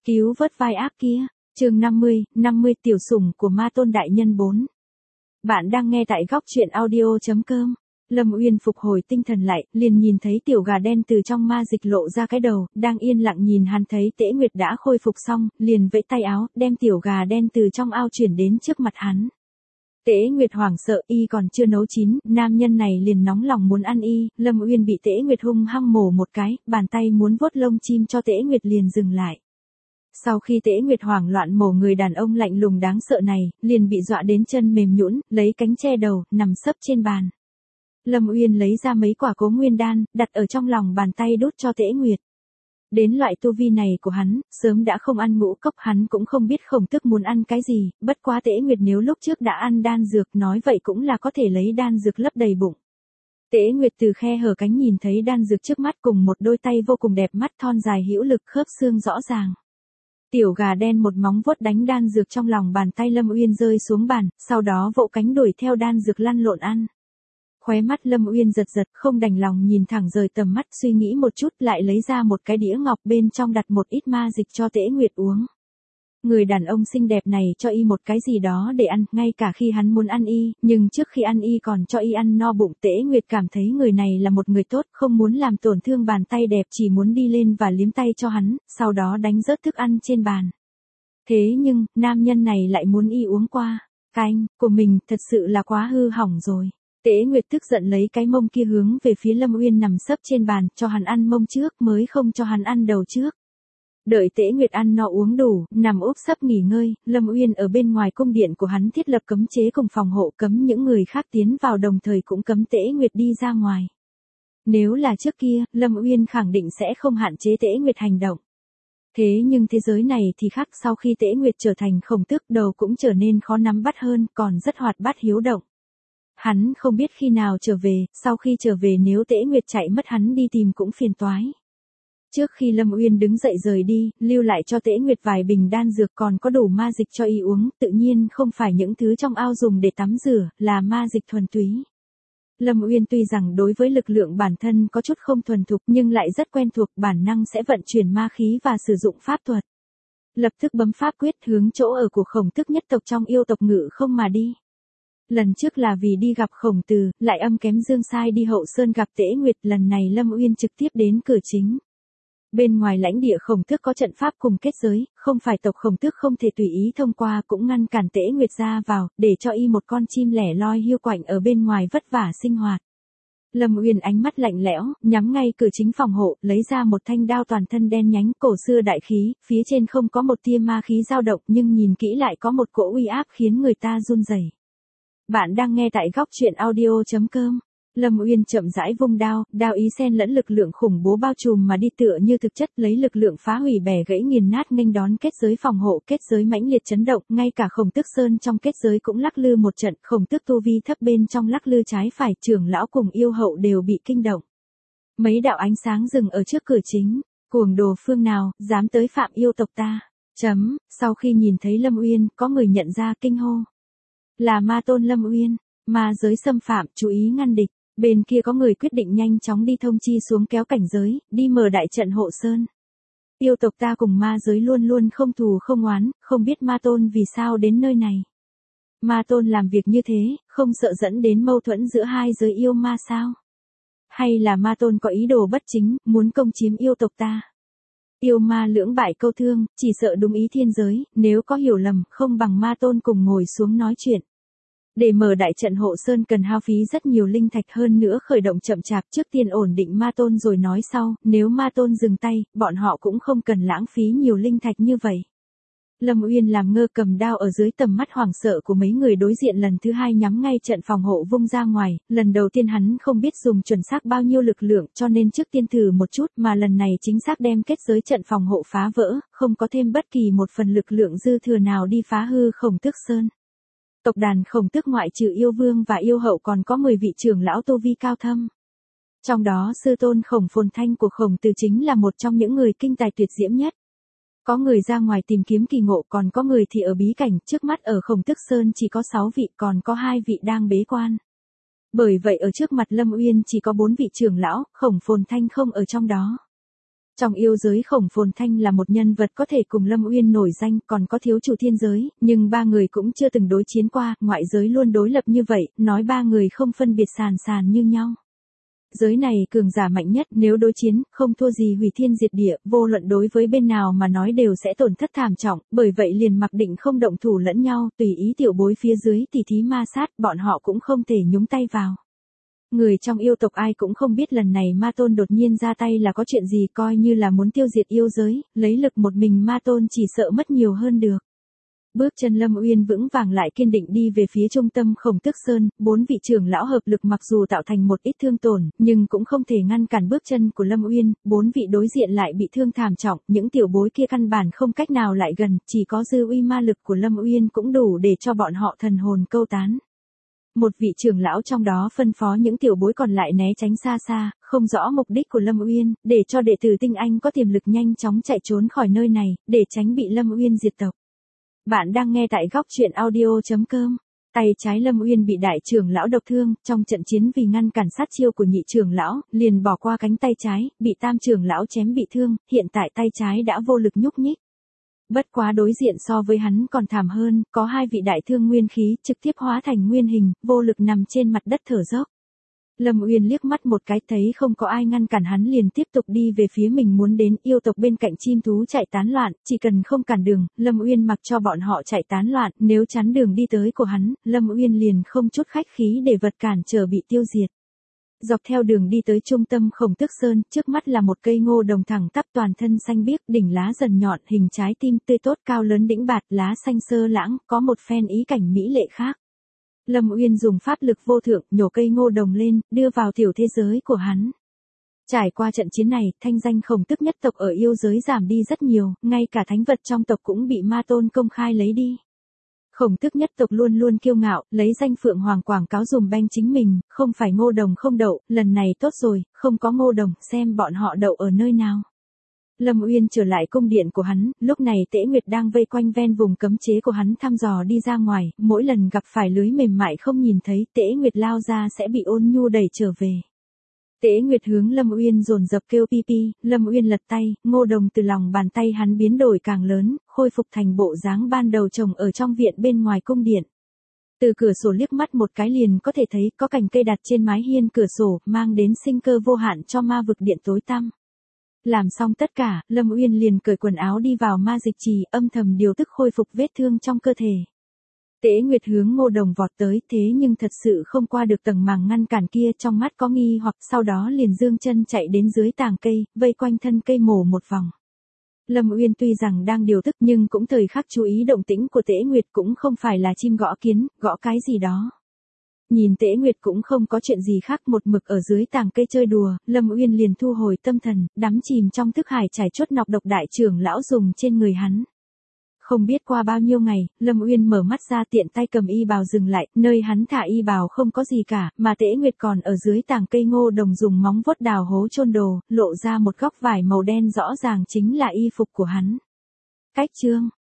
Cứu vớt vai ác kia. Chương 50 tiểu sủng của ma tôn đại nhân 4. Bạn đang nghe tại góc truyện audio.com. Lâm Uyên phục hồi tinh thần lại, liền nhìn thấy tiểu gà đen từ trong ma dịch lộ ra cái đầu, đang yên lặng nhìn hắn. Thấy Tễ Nguyệt đã khôi phục xong, liền vẫy tay áo, đem tiểu gà đen từ trong ao chuyển đến trước mặt hắn. Tễ Nguyệt hoảng sợ, y còn chưa nấu chín, nam nhân này liền nóng lòng muốn ăn y. Lâm Uyên bị Tễ Nguyệt hung hăng mổ một cái, bàn tay muốn vuốt lông chim cho Tễ Nguyệt liền dừng lại. Sau khi Tễ Nguyệt hoảng loạn mổ người đàn ông lạnh lùng đáng sợ này, liền bị dọa đến chân mềm nhũn, lấy cánh che đầu, nằm sấp trên bàn. Lâm Uyên lấy ra mấy quả Cố Nguyên đan, đặt ở trong lòng bàn tay đút cho Tễ Nguyệt. Đến loại tu vi này của hắn, sớm đã không ăn ngũ cốc, hắn cũng không biết Khổng Tước muốn ăn cái gì, bất quá Tễ Nguyệt nếu lúc trước đã ăn đan dược, nói vậy cũng là có thể lấy đan dược lấp đầy bụng. Tễ Nguyệt từ khe hở cánh nhìn thấy đan dược trước mắt cùng một đôi tay vô cùng đẹp mắt thon dài hữu lực khớp xương rõ ràng. Tiểu gà đen một móng vuốt đánh đan dược trong lòng bàn tay Lâm Uyên rơi xuống bàn, sau đó vỗ cánh đuổi theo đan dược lăn lộn ăn. Khóe mắt Lâm Uyên giật giật, không đành lòng nhìn thẳng rời tầm mắt, suy nghĩ một chút lại lấy ra một cái đĩa ngọc bên trong đặt một ít ma dịch cho Tễ Nguyệt uống. Người đàn ông xinh đẹp này cho y một cái gì đó để ăn, ngay cả khi hắn muốn ăn y, nhưng trước khi ăn y còn cho y ăn no bụng. Tễ Nguyệt cảm thấy người này là một người tốt, không muốn làm tổn thương bàn tay đẹp, chỉ muốn đi lên và liếm tay cho hắn, sau đó đánh rớt thức ăn trên bàn. Thế nhưng, nam nhân này lại muốn y uống qua canh của mình, thật sự là quá hư hỏng rồi. Tễ Nguyệt tức giận lấy cái mông kia hướng về phía Lâm Uyên nằm sấp trên bàn, cho hắn ăn mông trước mới không cho hắn ăn đầu trước. Đợi Tễ Nguyệt ăn no uống đủ, nằm úp sấp nghỉ ngơi, Lâm Uyên ở bên ngoài cung điện của hắn thiết lập cấm chế cùng phòng hộ, cấm những người khác tiến vào, đồng thời cũng cấm Tễ Nguyệt đi ra ngoài. Nếu là trước kia, Lâm Uyên khẳng định sẽ không hạn chế Tễ Nguyệt hành động. Thế nhưng thế giới này thì khác, sau khi Tễ Nguyệt trở thành Khổng Tước, đầu cũng trở nên khó nắm bắt hơn, còn rất hoạt bát hiếu động. Hắn không biết khi nào trở về, sau khi trở về nếu Tễ Nguyệt chạy mất hắn đi tìm cũng phiền toái. Trước khi Lâm Uyên đứng dậy rời đi, lưu lại cho Tễ Nguyệt vài bình đan dược, còn có đủ ma dịch cho y uống, tự nhiên không phải những thứ trong ao dùng để tắm rửa, là ma dịch thuần túy. Lâm Uyên tuy rằng đối với lực lượng bản thân có chút không thuần thục nhưng lại rất quen thuộc, bản năng sẽ vận chuyển ma khí và sử dụng pháp thuật. Lập tức bấm pháp quyết hướng chỗ ở của Khổng Tước nhất tộc trong yêu tộc Ngự Không mà đi. Lần trước là vì đi gặp Khổng Tử, lại âm kém Dương sai đi Hậu Sơn gặp Tễ Nguyệt, lần này Lâm Uyên trực tiếp đến cửa chính. Bên ngoài lãnh địa Khổng Tước có trận pháp cùng kết giới, không phải tộc Khổng Tước không thể tùy ý thông qua, cũng ngăn cản Tễ Nguyệt ra vào, để cho y một con chim lẻ loi hiu quạnh ở bên ngoài vất vả sinh hoạt. Lâm Uyên ánh mắt lạnh lẽo, nhắm ngay cửa chính phòng hộ, lấy ra một thanh đao toàn thân đen nhánh, cổ xưa đại khí, phía trên không có một tia ma khí dao động, nhưng nhìn kỹ lại có một cỗ uy áp khiến người ta run rẩy. Bạn đang nghe tại góc truyện audio.com. Lâm Uyên chậm rãi vung đao, đao ý xen lẫn lực lượng khủng bố bao trùm mà đi, tựa như thực chất lấy lực lượng phá hủy bẻ gãy nghiền nát nghênh đón kết giới phòng hộ. Kết giới mãnh liệt chấn động, ngay cả Khổng Tước Sơn trong kết giới cũng lắc lư một trận, Khổng Tước tu vi thấp bên trong lắc lư trái phải, trưởng lão cùng yêu hậu đều bị kinh động. Mấy đạo ánh sáng dừng ở trước cửa chính, cuồng đồ phương nào, dám tới phạm yêu tộc ta. Sau khi nhìn thấy Lâm Uyên, có người nhận ra kinh hô. Là ma tôn Lâm Uyên, ma giới xâm phạm, chú ý ngăn địch. Bên kia có người quyết định nhanh chóng đi thông chi xuống kéo cảnh giới, đi mở đại trận hộ sơn. Yêu tộc ta cùng ma giới luôn luôn không thù không oán, không biết ma tôn vì sao đến nơi này. Ma tôn làm việc như thế, không sợ dẫn đến mâu thuẫn giữa hai giới yêu ma sao? Hay là ma tôn có ý đồ bất chính, muốn công chiếm yêu tộc ta? Yêu ma lưỡng bại câu thương, chỉ sợ đúng ý thiên giới, nếu có hiểu lầm, không bằng ma tôn cùng ngồi xuống nói chuyện. Để mở đại trận hộ sơn cần hao phí rất nhiều linh thạch, hơn nữa khởi động chậm chạp, trước tiên ổn định ma tôn rồi nói sau, nếu ma tôn dừng tay, bọn họ cũng không cần lãng phí nhiều linh thạch như vậy. Lâm Uyên làm ngơ cầm đao ở dưới tầm mắt hoảng sợ của mấy người đối diện, lần thứ hai nhắm ngay trận phòng hộ vung ra ngoài, lần đầu tiên hắn không biết dùng chuẩn xác bao nhiêu lực lượng cho nên trước tiên thử một chút, mà lần này chính xác đem kết giới trận phòng hộ phá vỡ, không có thêm bất kỳ một phần lực lượng dư thừa nào đi phá hư Khổng Tước Sơn. Tộc đàn Khổng Tước ngoại trừ yêu vương và yêu hậu còn có 10 vị trưởng lão tu vi cao thâm. Trong đó sư tôn Khổng Phồn Thanh của Khổng Tử chính là một trong những người kinh tài tuyệt diễm nhất. Có người ra ngoài tìm kiếm kỳ ngộ, còn có người thì ở bí cảnh, trước mắt ở Khổng Tước Sơn chỉ có 6 vị, còn có 2 vị đang bế quan. Bởi vậy ở trước mặt Lâm Uyên chỉ có 4 vị trưởng lão, Khổng Phồn Thanh không ở trong đó. Trong yêu giới Khổng Phồn Thanh là một nhân vật có thể cùng Lâm Uyên nổi danh, còn có thiếu chủ thiên giới, nhưng ba người cũng chưa từng đối chiến qua, ngoại giới luôn đối lập như vậy, nói ba người không phân biệt sàn như nhau. Giới này cường giả mạnh nhất, nếu đối chiến, không thua gì hủy thiên diệt địa, vô luận đối với bên nào mà nói đều sẽ tổn thất thảm trọng, bởi vậy liền mặc định không động thủ lẫn nhau, tùy ý tiểu bối phía dưới tỉ thí ma sát, bọn họ cũng không thể nhúng tay vào. Người trong yêu tộc ai cũng không biết lần này ma tôn đột nhiên ra tay là có chuyện gì, coi như là muốn tiêu diệt yêu giới, lấy lực một mình ma tôn chỉ sợ mất nhiều hơn được. Bước chân Lâm Uyên vững vàng lại kiên định đi về phía trung tâm Khổng Tước Sơn, 4 vị trưởng lão hợp lực mặc dù tạo thành một ít thương tổn, nhưng cũng không thể ngăn cản bước chân của Lâm Uyên, 4 vị đối diện lại bị thương thảm trọng, những tiểu bối kia căn bản không cách nào lại gần, chỉ có dư uy ma lực của Lâm Uyên cũng đủ để cho bọn họ thần hồn câu tán. Một vị trưởng lão trong đó phân phó những tiểu bối còn lại né tránh xa xa, không rõ mục đích của Lâm Uyên, để cho đệ tử tinh anh có tiềm lực nhanh chóng chạy trốn khỏi nơi này, để tránh bị Lâm Uyên diệt tộc. Bạn đang nghe tại góc truyện audio.com. Tay trái Lâm Uyên bị đại trưởng lão độc thương, trong trận chiến vì ngăn cản sát chiêu của nhị trưởng lão, liền bỏ qua cánh tay trái, bị tam trưởng lão chém bị thương, hiện tại tay trái đã vô lực nhúc nhích. Bất quá đối diện so với hắn còn thảm hơn, có 2 vị đại thương nguyên khí, trực tiếp hóa thành nguyên hình, vô lực nằm trên mặt đất thở dốc. Lâm Uyên liếc mắt một cái thấy không có ai ngăn cản hắn liền tiếp tục đi về phía mình muốn đến, yêu tộc bên cạnh chim thú chạy tán loạn, chỉ cần không cản đường, Lâm Uyên mặc cho bọn họ chạy tán loạn, nếu chắn đường đi tới của hắn, Lâm Uyên liền không chút khách khí để vật cản trở bị tiêu diệt. Dọc theo đường đi tới trung tâm Khổng Tước Sơn, trước mắt là một cây ngô đồng thẳng tắp toàn thân xanh biếc, đỉnh lá dần nhọn, hình trái tim tươi tốt cao lớn đĩnh bạt, lá xanh sơ lãng, có một phen ý cảnh mỹ lệ khác. Lâm Uyên dùng pháp lực vô thượng, nhổ cây ngô đồng lên, đưa vào tiểu thế giới của hắn. Trải qua trận chiến này, thanh danh Khổng Tước nhất tộc ở yêu giới giảm đi rất nhiều, ngay cả thánh vật trong tộc cũng bị ma tôn công khai lấy đi. Khổng Tước nhất tộc luôn luôn kiêu ngạo, lấy danh Phượng Hoàng quảng cáo dùm beng chính mình, không phải ngô đồng không đậu, lần này tốt rồi, không có ngô đồng, xem bọn họ đậu ở nơi nào. Lâm Uyên trở lại cung điện của hắn, lúc này Tễ Nguyệt đang vây quanh ven vùng cấm chế của hắn thăm dò đi ra ngoài, mỗi lần gặp phải lưới mềm mại không nhìn thấy, Tễ Nguyệt lao ra sẽ bị Ôn Nhu đẩy trở về. Tễ Nguyệt hướng Lâm Uyên dồn dập kêu pi pi, Lâm Uyên lật tay, ngô đồng từ lòng bàn tay hắn biến đổi càng lớn, khôi phục thành bộ dáng ban đầu trồng ở trong viện bên ngoài cung điện. Từ cửa sổ liếc mắt một cái liền có thể thấy có cành cây đặt trên mái hiên cửa sổ, mang đến sinh cơ vô hạn cho ma vực điện tối tăm. Làm xong tất cả, Lâm Uyên liền cởi quần áo đi vào ma dịch trì, âm thầm điều tức khôi phục vết thương trong cơ thể. Tễ Nguyệt hướng ngô đồng vọt tới, thế nhưng thật sự không qua được tầng màng ngăn cản kia, trong mắt có nghi hoặc, sau đó liền dương chân chạy đến dưới tàng cây, vây quanh thân cây mổ một vòng. Lâm Uyên tuy rằng đang điều tức nhưng cũng thời khắc chú ý động tĩnh của Tễ Nguyệt, cũng không phải là chim gõ kiến, gõ cái gì đó. Nhìn Tễ Nguyệt cũng không có chuyện gì khác, một mực ở dưới tàng cây chơi đùa, Lâm Uyên liền thu hồi tâm thần, đắm chìm trong thức hải trải chốt nọc độc đại trưởng lão dùng trên người hắn. Không biết qua bao nhiêu ngày, Lâm Uyên mở mắt ra tiện tay cầm y bào dừng lại, nơi hắn thả y bào không có gì cả, mà Tễ Nguyệt còn ở dưới tàng cây ngô đồng dùng móng vuốt đào hố chôn đồ, lộ ra một góc vải màu đen rõ ràng chính là y phục của hắn. Cách chương